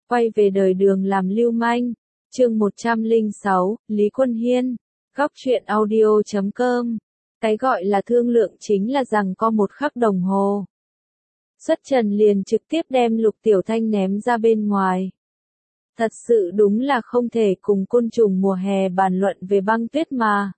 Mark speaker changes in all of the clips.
Speaker 1: Quay về đời Đường làm lưu manh. Chương 106, Lý Quân Hiên. Góc truyện audio.com. Cái gọi là thương lượng chính là rằng có một khắc đồng hồ. Xuất Trần liền trực tiếp đem Lục Tiểu Thanh ném ra bên ngoài. Thật sự đúng là không thể cùng côn trùng mùa hè bàn luận về băng tuyết mà.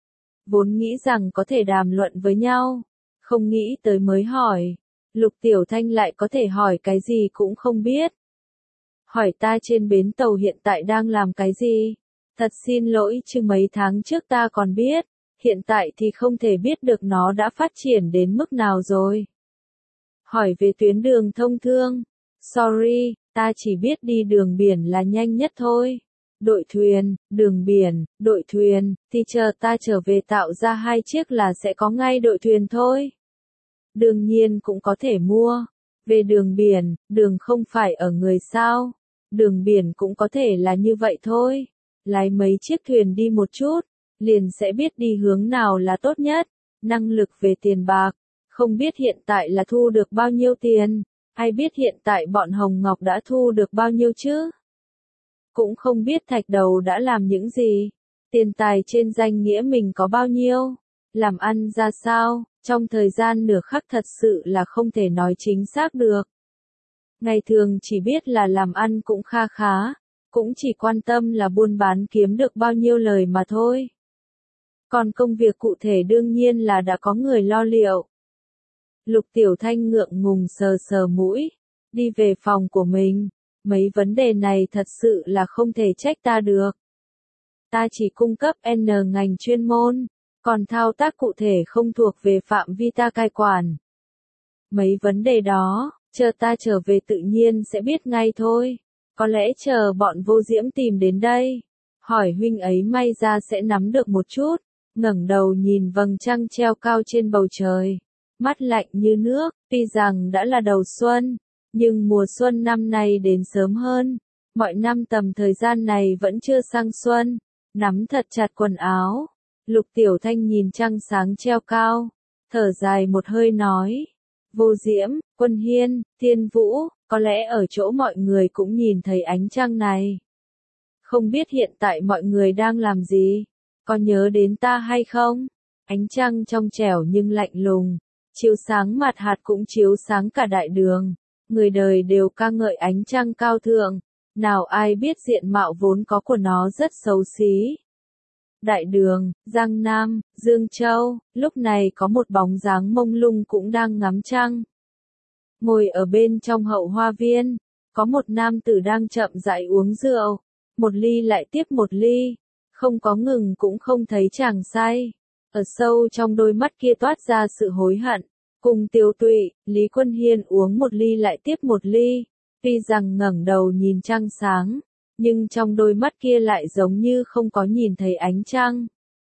Speaker 1: Vốn nghĩ rằng có thể đàm luận với nhau, không nghĩ tới mới hỏi. Lục Tiểu Thanh lại có thể hỏi cái gì cũng không biết. Hỏi ta trên bến tàu hiện tại đang làm cái gì? Thật xin lỗi chứ mấy tháng trước ta còn biết, hiện tại thì không thể biết được nó đã phát triển đến mức nào rồi. Hỏi về tuyến đường thông thương. Sorry, ta chỉ biết đi đường biển là nhanh nhất thôi. Đội thuyền, đường biển, đội thuyền, thì chờ ta trở về tạo ra 2 chiếc là sẽ có ngay đội thuyền thôi. Đương nhiên cũng có thể mua. Về đường biển, đường không phải ở người sao. Đường biển cũng có thể là như vậy thôi. Lái mấy chiếc thuyền đi một chút, liền sẽ biết đi hướng nào là tốt nhất. Năng lực về tiền bạc, không biết hiện tại là thu được bao nhiêu tiền, ai biết hiện tại bọn Hồng Ngọc đã thu được bao nhiêu chứ? Cũng không biết Thạch Đầu đã làm những gì, tiền tài trên danh nghĩa mình có bao nhiêu, làm ăn ra sao, trong thời gian nửa khắc thật sự là không thể nói chính xác được. Ngày thường chỉ biết là làm ăn cũng kha khá, cũng chỉ quan tâm là buôn bán kiếm được bao nhiêu lời mà thôi. Còn công việc cụ thể đương nhiên là đã có người lo liệu. Lục Tiểu Thanh ngượng ngùng sờ sờ mũi, đi về phòng của mình. Mấy vấn đề này thật sự là không thể trách ta được. Ta chỉ cung cấp N ngành chuyên môn, còn thao tác cụ thể không thuộc về phạm vi ta cai quản. Mấy vấn đề đó, chờ ta trở về tự nhiên sẽ biết ngay thôi. Có lẽ chờ bọn Vô Diễm tìm đến đây, hỏi huynh ấy may ra sẽ nắm được một chút. Ngẩng đầu nhìn vầng trăng treo cao trên bầu trời, mắt lạnh như nước. Tuy rằng đã là đầu xuân, nhưng mùa xuân năm nay đến sớm hơn. Mọi năm tầm thời gian này vẫn chưa sang xuân. Nắm thật chặt quần áo, Lục Tiểu Thanh nhìn trăng sáng treo cao, thở dài một hơi nói. Vô Diễm, Quân Hiên, Thiên Vũ, có lẽ ở chỗ mọi người cũng nhìn thấy ánh trăng này. Không biết hiện tại mọi người đang làm gì? Có nhớ đến ta hay không? Ánh trăng trong trẻo nhưng lạnh lùng, chiếu sáng mặt hạt cũng chiếu sáng cả đại đường. Người đời đều ca ngợi ánh trăng cao thượng, nào ai biết diện mạo vốn có của nó rất xấu xí. Đại đường, Giang Nam, Dương Châu, lúc này có một bóng dáng mông lung cũng đang ngắm trăng. Ngồi ở bên trong hậu hoa viên, có một nam tử đang chậm rãi uống rượu, một ly lại tiếp một ly, không có ngừng cũng không thấy chàng say. Ở sâu trong đôi mắt kia toát ra sự hối hận. Cùng Tiêu Tụy, Lý Quân Hiên uống một ly lại tiếp một ly, tuy rằng ngẩng đầu nhìn trăng sáng, nhưng trong đôi mắt kia lại giống như không có nhìn thấy ánh trăng.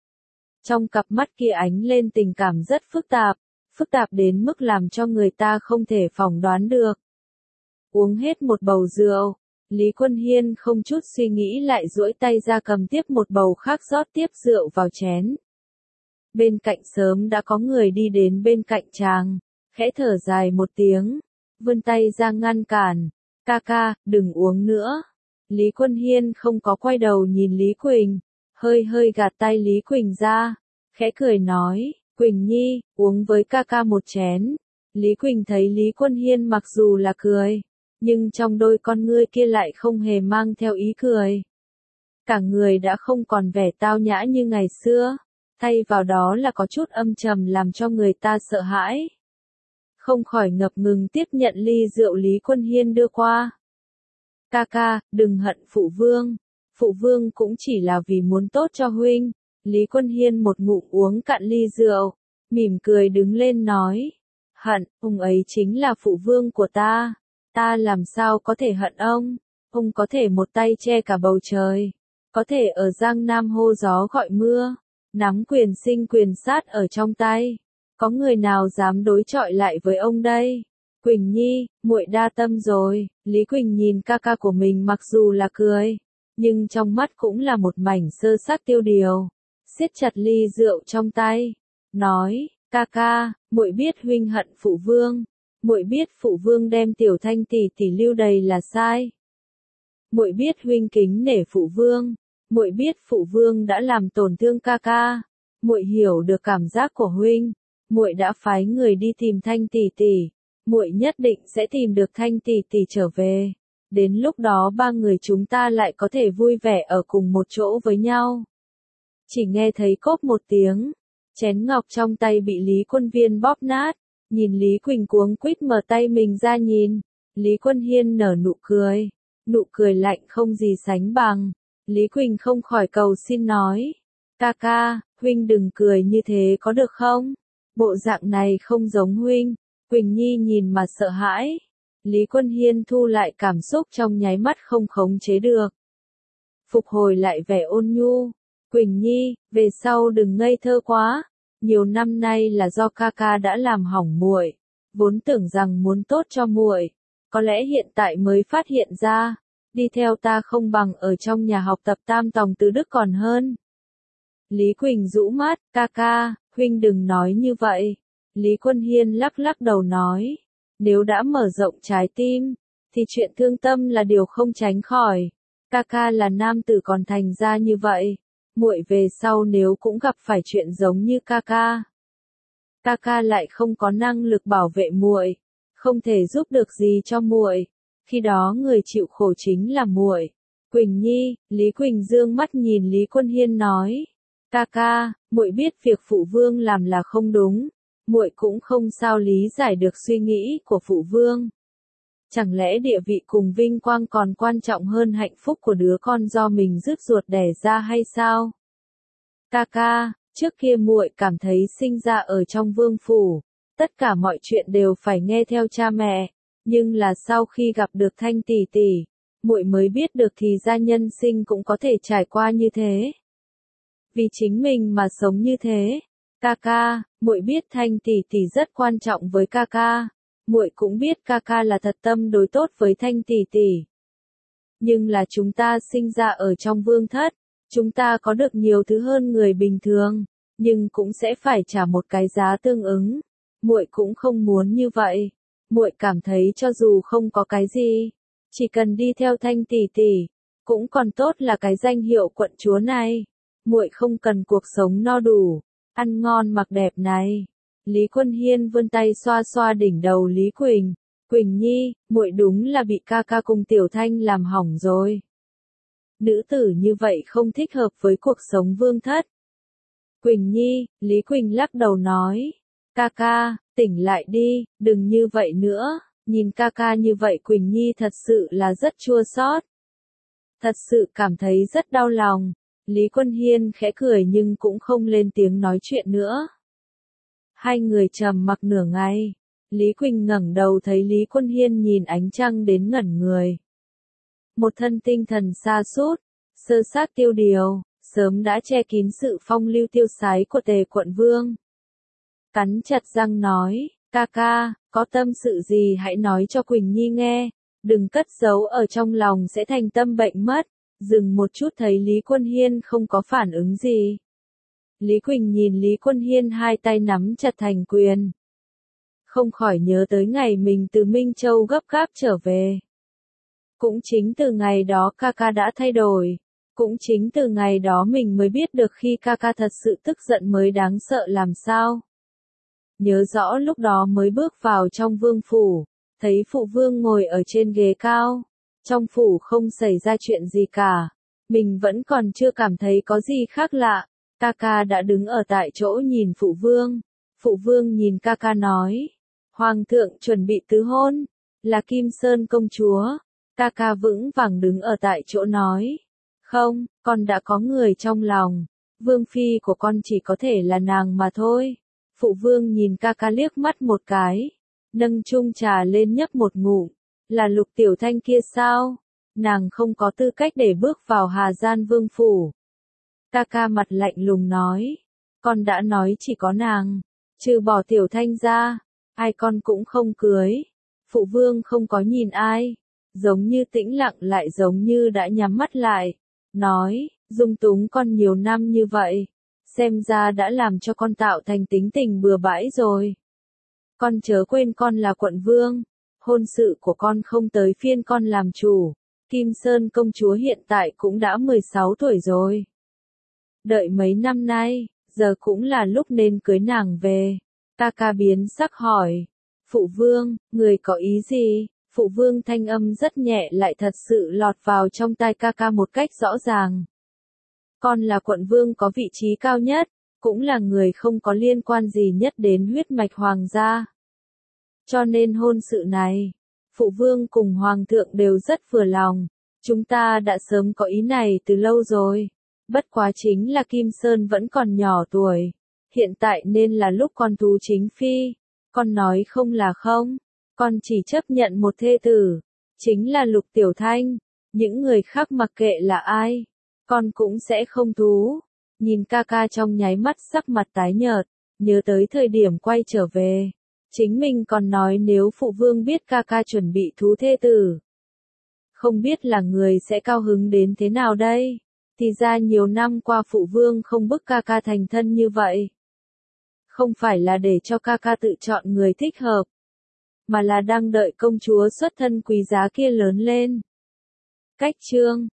Speaker 1: Trong cặp mắt kia ánh lên tình cảm rất phức tạp đến mức làm cho người ta không thể phỏng đoán được. Uống hết một bầu rượu, Lý Quân Hiên không chút suy nghĩ lại duỗi tay ra cầm tiếp một bầu khác rót tiếp rượu vào chén. Bên cạnh sớm đã có người đi đến bên cạnh chàng, khẽ thở dài một tiếng, vươn tay ra ngăn cản. Ca ca, đừng uống nữa. Lý Quân Hiên không có quay đầu nhìn Lý Quỳnh, hơi gạt tay Lý Quỳnh ra, khẽ cười nói, Quỳnh Nhi, uống với ca ca một chén. Lý Quỳnh thấy Lý Quân Hiên mặc dù là cười, nhưng trong đôi con ngươi kia lại không hề mang theo ý cười. Cả người đã không còn vẻ tao nhã như ngày xưa, thay vào đó là có chút âm trầm làm cho người ta sợ hãi. Không khỏi ngập ngừng tiếp nhận ly rượu Lý Quân Hiên đưa qua. Ca ca, đừng hận phụ vương. Phụ vương cũng chỉ là vì muốn tốt cho huynh. Lý Quân Hiên một ngụm uống cạn ly rượu, mỉm cười đứng lên nói. Hận, ông ấy chính là phụ vương của ta. Ta làm sao có thể hận ông? Ông có thể một tay che cả bầu trời, có thể ở Giang Nam hô gió gọi mưa, nắm quyền sinh quyền sát ở trong tay. Có người nào dám đối chọi lại với ông đây? Quỳnh Nhi, muội đa tâm rồi. Lý Quỳnh nhìn ca ca của mình mặc dù là cười, nhưng trong mắt cũng là một mảnh sơ sát tiêu điều. Siết chặt ly rượu trong tay, nói, ca ca, muội biết huynh hận phụ vương, muội biết phụ vương đem Tiểu Thanh tỷ tỷ lưu đày là sai. muội biết huynh kính nể phụ vương, muội biết phụ vương đã làm tổn thương ca ca, muội hiểu được cảm giác của huynh, muội đã phái người đi tìm Thanh tỷ tỷ, muội nhất định sẽ tìm được Thanh tỷ tỷ trở về. Đến lúc đó ba người chúng ta lại có thể vui vẻ ở cùng một chỗ với nhau. Chỉ nghe thấy cốp một tiếng, chén ngọc trong tay bị Lý Quân Viên bóp nát, nhìn Lý Quỳnh cuống quýt mở tay mình ra nhìn, Lý Quân Hiên nở nụ cười lạnh không gì sánh bằng. Lý Quỳnh không khỏi cầu xin nói, ca ca, huynh đừng cười như thế có được không? Bộ dạng này không giống huynh. Quỳnh Nhi nhìn mà sợ hãi. Lý Quân Hiên thu lại cảm xúc trong nháy mắt không khống chế được. Phục hồi lại vẻ ôn nhu. Quỳnh Nhi, về sau đừng ngây thơ quá. Nhiều năm nay là do ca ca đã làm hỏng muội. Vốn tưởng rằng muốn tốt cho muội, có lẽ hiện tại mới phát hiện ra, đi theo ta không bằng ở trong nhà học tập tam tòng tứ đức còn hơn. Lý Quỳnh rũ mắt, ca ca, huynh đừng nói như vậy. Lý Quân Hiên lắc lắc đầu nói, nếu đã mở rộng trái tim, thì chuyện thương tâm là điều không tránh khỏi. Ca ca là nam tử còn thành ra như vậy, muội về sau nếu cũng gặp phải chuyện giống như ca ca lại không có năng lực bảo vệ muội, không thể giúp được gì cho muội, khi đó người chịu khổ chính là muội. Quỳnh Nhi, Lý Quỳnh dương mắt nhìn Lý Quân Hiên nói, ca ca, muội biết việc phụ vương làm là không đúng, muội cũng không sao lý giải được suy nghĩ của phụ vương. Chẳng lẽ địa vị cùng vinh quang còn quan trọng hơn hạnh phúc của đứa con do mình rứt ruột đẻ ra hay sao? Ca ca, trước kia muội cảm thấy sinh ra ở trong vương phủ, tất cả mọi chuyện đều phải nghe theo cha mẹ, nhưng là sau khi gặp được Thanh tỷ tỷ, muội mới biết được thì ra nhân sinh cũng có thể trải qua như thế. Vì chính mình mà sống như thế. Ca ca, muội biết Thanh tỷ tỷ rất quan trọng với ca ca, muội cũng biết ca ca là thật tâm đối tốt với Thanh tỷ tỷ. Nhưng là chúng ta sinh ra ở trong vương thất, chúng ta có được nhiều thứ hơn người bình thường, nhưng cũng sẽ phải trả một cái giá tương ứng. Muội cũng không muốn như vậy. Muội cảm thấy cho dù không có cái gì, chỉ cần đi theo Thanh tỷ tỷ, cũng còn tốt là cái danh hiệu quận chúa này. Muội không cần cuộc sống no đủ, ăn ngon mặc đẹp này. Lý Quân Hiên vươn tay xoa xoa đỉnh đầu Lý Quỳnh. Quỳnh Nhi, muội đúng là bị ca ca cùng Tiểu Thanh làm hỏng rồi. Nữ tử như vậy không thích hợp với cuộc sống vương thất. Quỳnh Nhi, Lý Quỳnh lắc đầu nói. Ca ca, tỉnh lại đi, đừng như vậy nữa. Nhìn ca ca như vậy Quỳnh Nhi thật sự là rất chua xót. Thật sự cảm thấy rất đau lòng. Lý Quân Hiên khẽ cười nhưng cũng không lên tiếng nói chuyện nữa. Hai người trầm mặc nửa ngày. Lý Quỳnh ngẩng đầu thấy Lý Quân Hiên nhìn ánh trăng đến ngẩn người. Một thân tinh thần sa sút, sơ sát tiêu điều, sớm đã che kín sự phong lưu tiêu sái của Tề quận vương. Cắn chặt răng nói, ca ca, có tâm sự gì hãy nói cho Quỳnh Nhi nghe, đừng cất giấu ở trong lòng sẽ thành tâm bệnh mất. Dừng một chút thấy Lý Quân Hiên không có phản ứng gì. Lý Quỳnh nhìn Lý Quân Hiên hai tay nắm chặt thành quyền. Không khỏi nhớ tới ngày mình từ Minh Châu gấp gáp trở về. Cũng chính từ ngày đó ca ca đã thay đổi. Cũng chính từ ngày đó mình mới biết được khi ca ca thật sự tức giận mới đáng sợ làm sao. Nhớ rõ lúc đó mới bước vào trong vương phủ, thấy phụ vương ngồi ở trên ghế cao. Trong phủ không xảy ra chuyện gì cả. Mình vẫn còn chưa cảm thấy có gì khác lạ. Ca ca đã đứng ở tại chỗ nhìn phụ vương. Phụ vương nhìn ca ca nói. Hoàng thượng chuẩn bị tứ hôn. Là Kim Sơn công chúa. Ca ca vững vàng đứng ở tại chỗ nói. Không, con đã có người trong lòng. Vương phi của con chỉ có thể là nàng mà thôi. Phụ vương nhìn ca ca liếc mắt một cái. Nâng chung trà lên nhấp một ngụm. Là Lục Tiểu Thanh kia sao? Nàng không có tư cách để bước vào Hà Gian Vương phủ. Ca ca mặt lạnh lùng nói. Con đã nói chỉ có nàng. Trừ bỏ Tiểu Thanh ra. Ai con cũng không cưới. Phụ vương không có nhìn ai. Giống như tĩnh lặng lại giống như đã nhắm mắt lại. Nói, dung túng con nhiều năm như vậy. Xem ra đã làm cho con tạo thành tính tình bừa bãi rồi. Con chớ quên con là quận vương. Hôn sự của con không tới phiên con làm chủ. Kim Sơn công chúa hiện tại cũng đã 16 tuổi rồi. Đợi mấy năm nay, giờ cũng là lúc nên cưới nàng về. Ca ca biến sắc hỏi. Phụ vương, người có ý gì? Phụ vương thanh âm rất nhẹ lại thật sự lọt vào trong tai ca ca một cách rõ ràng. Con là quận vương có vị trí cao nhất, cũng là người không có liên quan gì nhất đến huyết mạch hoàng gia. Cho nên hôn sự này, phụ vương cùng hoàng thượng đều rất vừa lòng. Chúng ta đã sớm có ý này từ lâu rồi. Bất quá chính là Kim Sơn vẫn còn nhỏ tuổi. Hiện tại nên là lúc con tú chính phi. Con nói không là không. Con chỉ chấp nhận một thê tử. Chính là Lục Tiểu Thanh. Những người khác mặc kệ là ai. Con cũng sẽ không tú. Nhìn ca ca trong nháy mắt sắc mặt tái nhợt. Nhớ tới thời điểm quay trở về. Chính mình còn nói nếu phụ vương biết ca ca chuẩn bị thú thê tử. Không biết là người sẽ cao hứng đến thế nào đây. Thì ra nhiều năm qua phụ vương không bức ca ca thành thân như vậy. Không phải là để cho ca ca tự chọn người thích hợp. Mà là đang đợi công chúa xuất thân quý giá kia lớn lên. Cách chương